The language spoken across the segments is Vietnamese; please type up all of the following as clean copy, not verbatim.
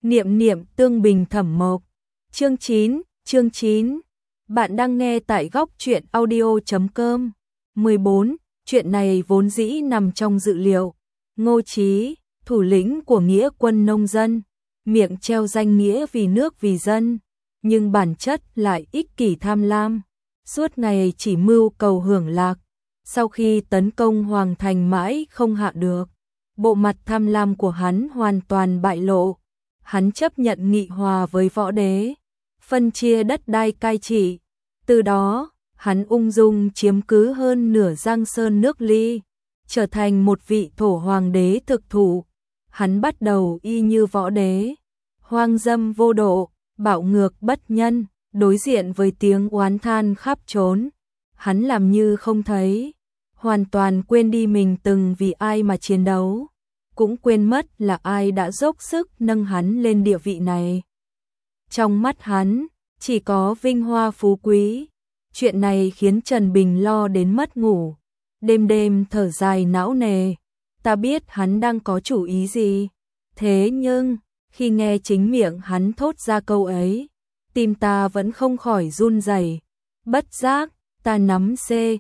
Niệm niệm tương bình thẩm mộc. Chương 9. Bạn đang nghe tại góc truyện audio.com. 14. Chuyện này vốn dĩ nằm trong dự liệu. Ngô Chí, thủ lĩnh của nghĩa quân nông dân, miệng treo danh nghĩa vì nước vì dân, nhưng bản chất lại ích kỷ tham lam, suốt ngày chỉ mưu cầu hưởng lạc. Sau khi tấn công Hoàng Thành mãi không hạ được, bộ mặt tham lam của hắn hoàn toàn bại lộ. Hắn chấp nhận nghị hòa với võ đế, phân chia đất đai cai trị. Từ đó, hắn ung dung chiếm cứ hơn nửa Giang Sơn nước Ly, trở thành một vị thổ hoàng đế thực thụ. Hắn bắt đầu y như võ đế, hoang dâm vô độ, bạo ngược bất nhân, đối diện với tiếng oán than khắp trốn. Hắn làm như không thấy, hoàn toàn quên đi mình từng vì ai mà chiến đấu, cũng quên mất là ai đã dốc sức nâng hắn lên địa vị này. Trong mắt hắn, chỉ có vinh hoa phú quý. Chuyện này khiến Trần Bình lo đến mất ngủ, đêm đêm thở dài não nề. Ta biết hắn đang có chủ ý gì, thế nhưng, khi nghe chính miệng hắn thốt ra câu ấy, tim ta vẫn không khỏi run rẩy. Bất giác, ta nắm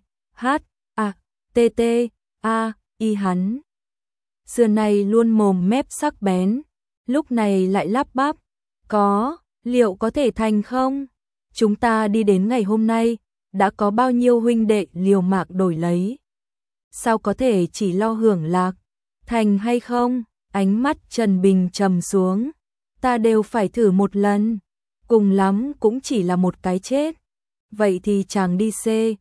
y hắn. Xưa nay luôn mồm mép sắc bén, lúc này lại lắp bắp. Liệu có thể thành không? Chúng ta đi đến ngày hôm nay, đã có bao nhiêu huynh đệ liều mạng đổi lấy. Sao có thể chỉ lo hưởng lạc, thành hay không? Ánh mắt Trần Bình trầm xuống. Ta đều phải thử một lần, cùng lắm cũng chỉ là một cái chết. Vậy thì chàng đi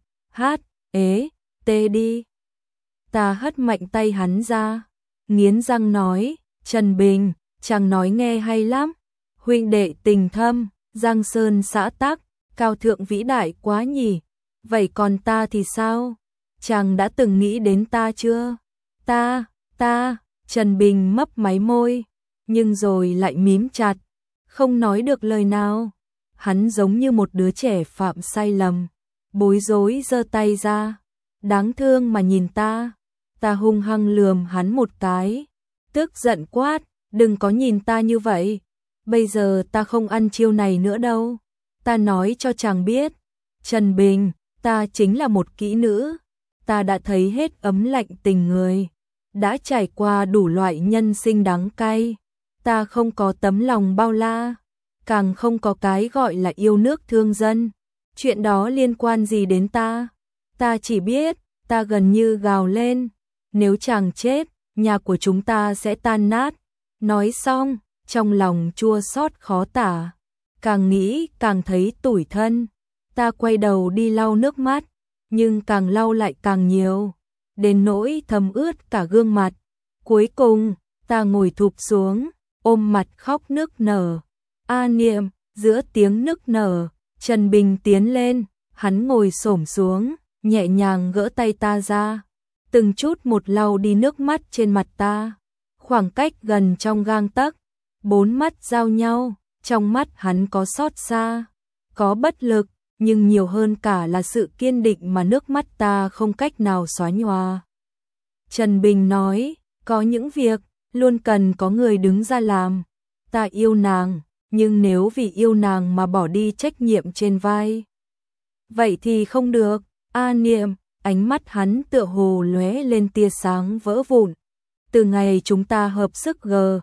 đi. Ta hất mạnh tay hắn ra, nghiến răng nói, Trần Bình, chàng nói nghe hay lắm. Huynh đệ tình thâm, Giang Sơn xã tắc, cao thượng vĩ đại quá nhỉ. Vậy còn ta thì sao? Chàng đã từng nghĩ đến ta chưa? Trần Bình mấp máy môi, nhưng rồi lại mím chặt, không nói được lời nào. Hắn giống như một đứa trẻ phạm sai lầm, bối rối giơ tay ra, đáng thương mà nhìn ta. Ta hung hăng lườm hắn một cái, tức giận quát, đừng có nhìn ta như vậy. Bây giờ ta không ăn chiêu này nữa đâu. Ta nói cho chàng biết, Trần Bình, ta chính là một kỹ nữ. Ta đã thấy hết ấm lạnh tình người, đã trải qua đủ loại nhân sinh đắng cay. Ta không có tấm lòng bao la, càng không có cái gọi là yêu nước thương dân. Chuyện đó liên quan gì đến ta? Ta chỉ biết, ta gần như gào lên, nếu chàng chết, nhà của chúng ta sẽ tan nát. Nói xong, trong lòng chua xót khó tả, càng nghĩ càng thấy tủi thân. Ta quay đầu đi lau nước mắt, nhưng càng lau lại càng nhiều, đến nỗi thấm ướt cả gương mặt. Cuối cùng, ta ngồi thụp xuống, ôm mặt khóc nức nở. Niệm, giữa tiếng nức nở, Trần Bình tiến lên, hắn ngồi xổm xuống, nhẹ nhàng gỡ tay ta ra, từng chút một lau đi nước mắt trên mặt ta. Khoảng cách gần trong gang tấc, bốn mắt giao nhau, trong mắt hắn có xót xa, có bất lực, nhưng nhiều hơn cả là sự kiên định mà nước mắt ta không cách nào xóa nhòa. Trần Bình nói, có những việc, luôn cần có người đứng ra làm. Ta yêu nàng, nhưng nếu vì yêu nàng mà bỏ đi trách nhiệm trên vai, vậy thì không được. Niệm, ánh mắt hắn tựa hồ lóe lên tia sáng vỡ vụn. Từ ngày chúng ta hợp sức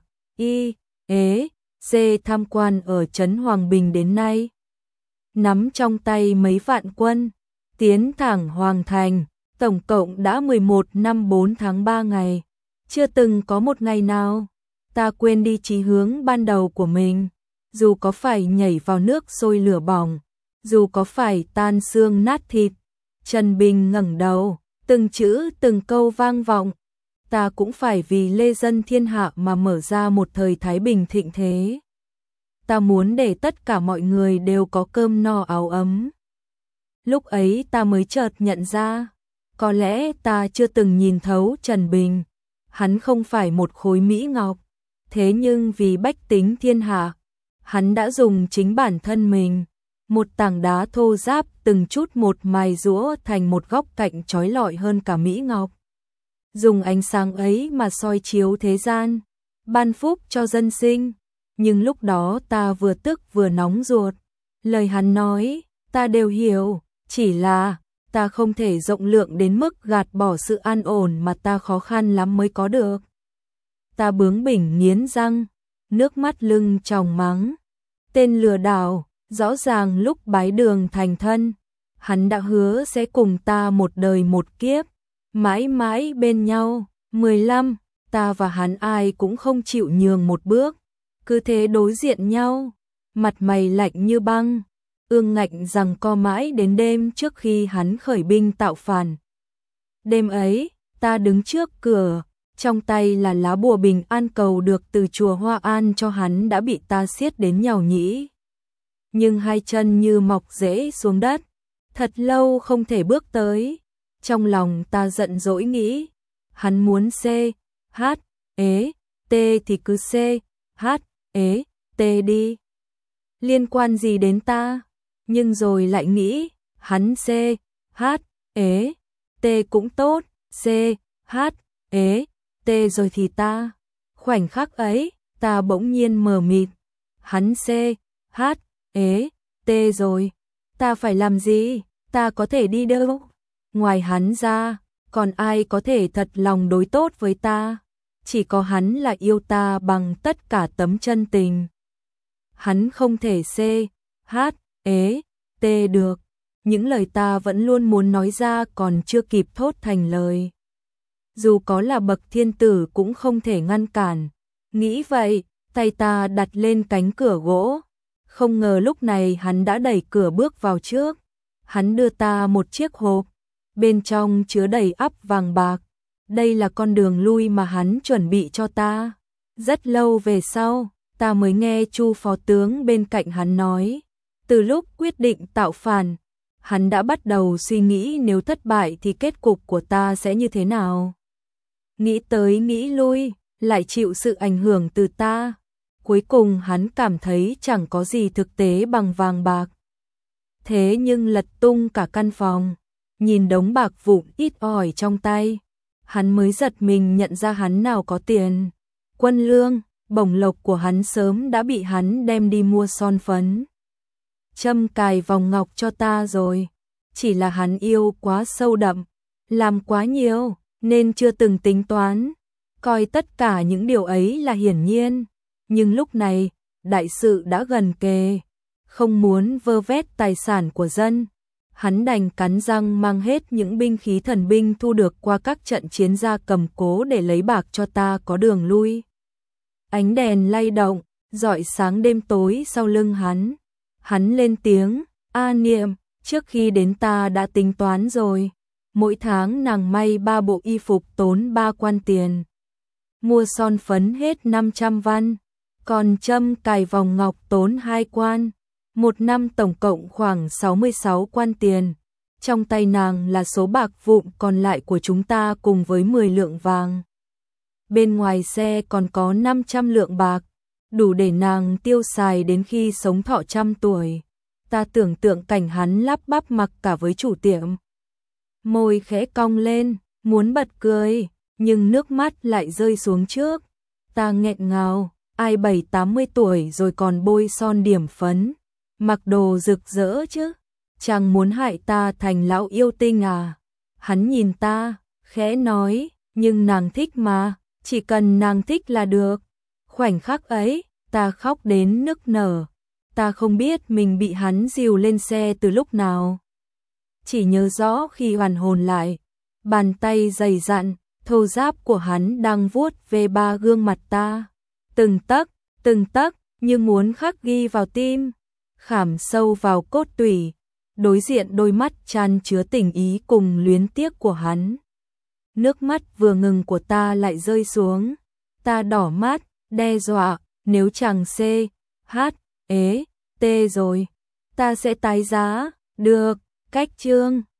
tham quan ở trấn Hoàng Bình đến nay, nắm trong tay mấy vạn quân, tiến thẳng Hoàng Thành, tổng cộng đã 11 năm 4 tháng 3 ngày. Chưa từng có một ngày nào ta quên đi chí hướng ban đầu của mình, dù có phải nhảy vào nước sôi lửa bỏng, dù có phải tan xương nát thịt. Trần Bình ngẩng đầu, từng chữ từng câu vang vọng. Ta cũng phải vì lê dân thiên hạ mà mở ra một thời thái bình thịnh thế. Ta muốn để tất cả mọi người đều có cơm no áo ấm. Lúc ấy ta mới chợt nhận ra, có lẽ ta chưa từng nhìn thấu Trần Bình. Hắn không phải một khối mỹ ngọc, thế nhưng vì bách tính thiên hạ, hắn đã dùng chính bản thân mình, một tảng đá thô ráp từng chút một mài giũa thành một góc cạnh chói lọi hơn cả mỹ ngọc. Dùng ánh sáng ấy mà soi chiếu thế gian, ban phúc cho dân sinh. nhưng lúc đó ta vừa tức vừa nóng ruột. Lời hắn nói, ta đều hiểu, chỉ là ta không thể rộng lượng đến mức gạt bỏ sự an ổn mà ta khó khăn lắm mới có được. Ta bướng bỉnh nghiến răng, nước mắt lưng tròng mắng. Tên lừa đảo, rõ ràng lúc bái đường thành thân, hắn đã hứa sẽ cùng ta một đời một kiếp, mãi mãi bên nhau. 15, ta và hắn ai cũng không chịu nhường một bước, cứ thế đối diện nhau, mặt mày lạnh như băng, ương ngạnh giằng co mãi đến đêm trước khi hắn khởi binh tạo phản. Đêm ấy, ta đứng trước cửa, trong tay là lá bùa bình an cầu được từ chùa Hoa An cho hắn đã bị ta siết đến nhàu nhĩ. Nhưng hai chân như mọc rễ xuống đất, thật lâu không thể bước tới. Trong lòng ta giận dỗi nghĩ, hắn muốn C, H, ế, T thì cứ C, H, ế, T đi. Liên quan gì đến ta? Nhưng rồi lại nghĩ, hắn C, H, ế, T cũng tốt, C, H, ế, T rồi thì ta. Khoảnh khắc ấy, ta bỗng nhiên mờ mịt. Hắn C, H, ế, T rồi. Ta phải làm gì? Ta có thể đi đâu? Ngoài hắn ra, còn ai có thể thật lòng đối tốt với ta? Chỉ có hắn là yêu ta bằng tất cả tấm chân tình. Hắn không thể C, H, ế, T được. Những lời ta vẫn luôn muốn nói ra còn chưa kịp thốt thành lời. Dù có là bậc thiên tử cũng không thể ngăn cản. Nghĩ vậy, tay ta đặt lên cánh cửa gỗ. Không ngờ lúc này hắn đã đẩy cửa bước vào trước. Hắn đưa ta một chiếc hộp, bên trong chứa đầy ắp vàng bạc. Đây là con đường lui mà hắn chuẩn bị cho ta. Rất lâu về sau, ta mới nghe Chu phó tướng bên cạnh hắn nói. Từ lúc quyết định tạo phản, hắn đã bắt đầu suy nghĩ nếu thất bại thì kết cục của ta sẽ như thế nào. Nghĩ tới nghĩ lui, lại chịu sự ảnh hưởng từ ta. Cuối cùng hắn cảm thấy chẳng có gì thực tế bằng vàng bạc. Thế nhưng lật tung cả căn phòng, nhìn đống bạc vụn ít ỏi trong tay, hắn mới giật mình nhận ra hắn nào có tiền. Quân lương, bổng lộc của hắn sớm đã bị hắn đem đi mua son phấn, châm cài vòng ngọc cho ta rồi. Chỉ là hắn yêu quá sâu đậm, làm quá nhiều, nên chưa từng tính toán, coi tất cả những điều ấy là hiển nhiên. Nhưng lúc này, đại sự đã gần kề, không muốn vơ vét tài sản của dân, hắn đành cắn răng mang hết những binh khí thần binh thu được qua các trận chiến ra cầm cố để lấy bạc cho ta có đường lui. Ánh đèn lay động, rọi sáng đêm tối sau lưng hắn. Hắn lên tiếng, A Niệm, trước khi đến ta đã tính toán rồi. Mỗi tháng nàng may 3 bộ y phục tốn 3 quan tiền. Mua son phấn hết 500 văn. Còn châm cài vòng ngọc tốn 2 quan. Một năm tổng cộng khoảng 66 quan tiền. Trong tay nàng là số bạc vụn còn lại của chúng ta cùng với 10 lượng vàng. Bên ngoài xe còn có 500 lượng bạc, đủ để nàng tiêu xài đến khi sống thọ 100 tuổi. Ta tưởng tượng cảnh hắn lắp bắp mặc cả với chủ tiệm. Môi khẽ cong lên, muốn bật cười, nhưng nước mắt lại rơi xuống trước. Ta nghẹn ngào, ai 70-80 tuổi rồi còn bôi son điểm phấn, mặc đồ rực rỡ chứ, chẳng muốn hại ta thành lão yêu tinh à. Hắn nhìn ta, khẽ nói, nhưng nàng thích mà, chỉ cần nàng thích là được. Khoảnh khắc ấy, ta khóc đến nức nở. Ta không biết mình bị hắn dìu lên xe từ lúc nào. Chỉ nhớ rõ khi hoàn hồn lại, bàn tay dày dặn, thô ráp của hắn đang vuốt về 3 gương mặt ta. Từng tấc, như muốn khắc ghi vào tim, khảm sâu vào cốt tủy, đối diện đôi mắt chan chứa tình ý cùng luyến tiếc của hắn. Nước mắt vừa ngừng của ta lại rơi xuống. Ta đỏ mắt, đe dọa, nếu chẳng C, H, ế, T rồi, ta sẽ tái giá. Được, cách chương.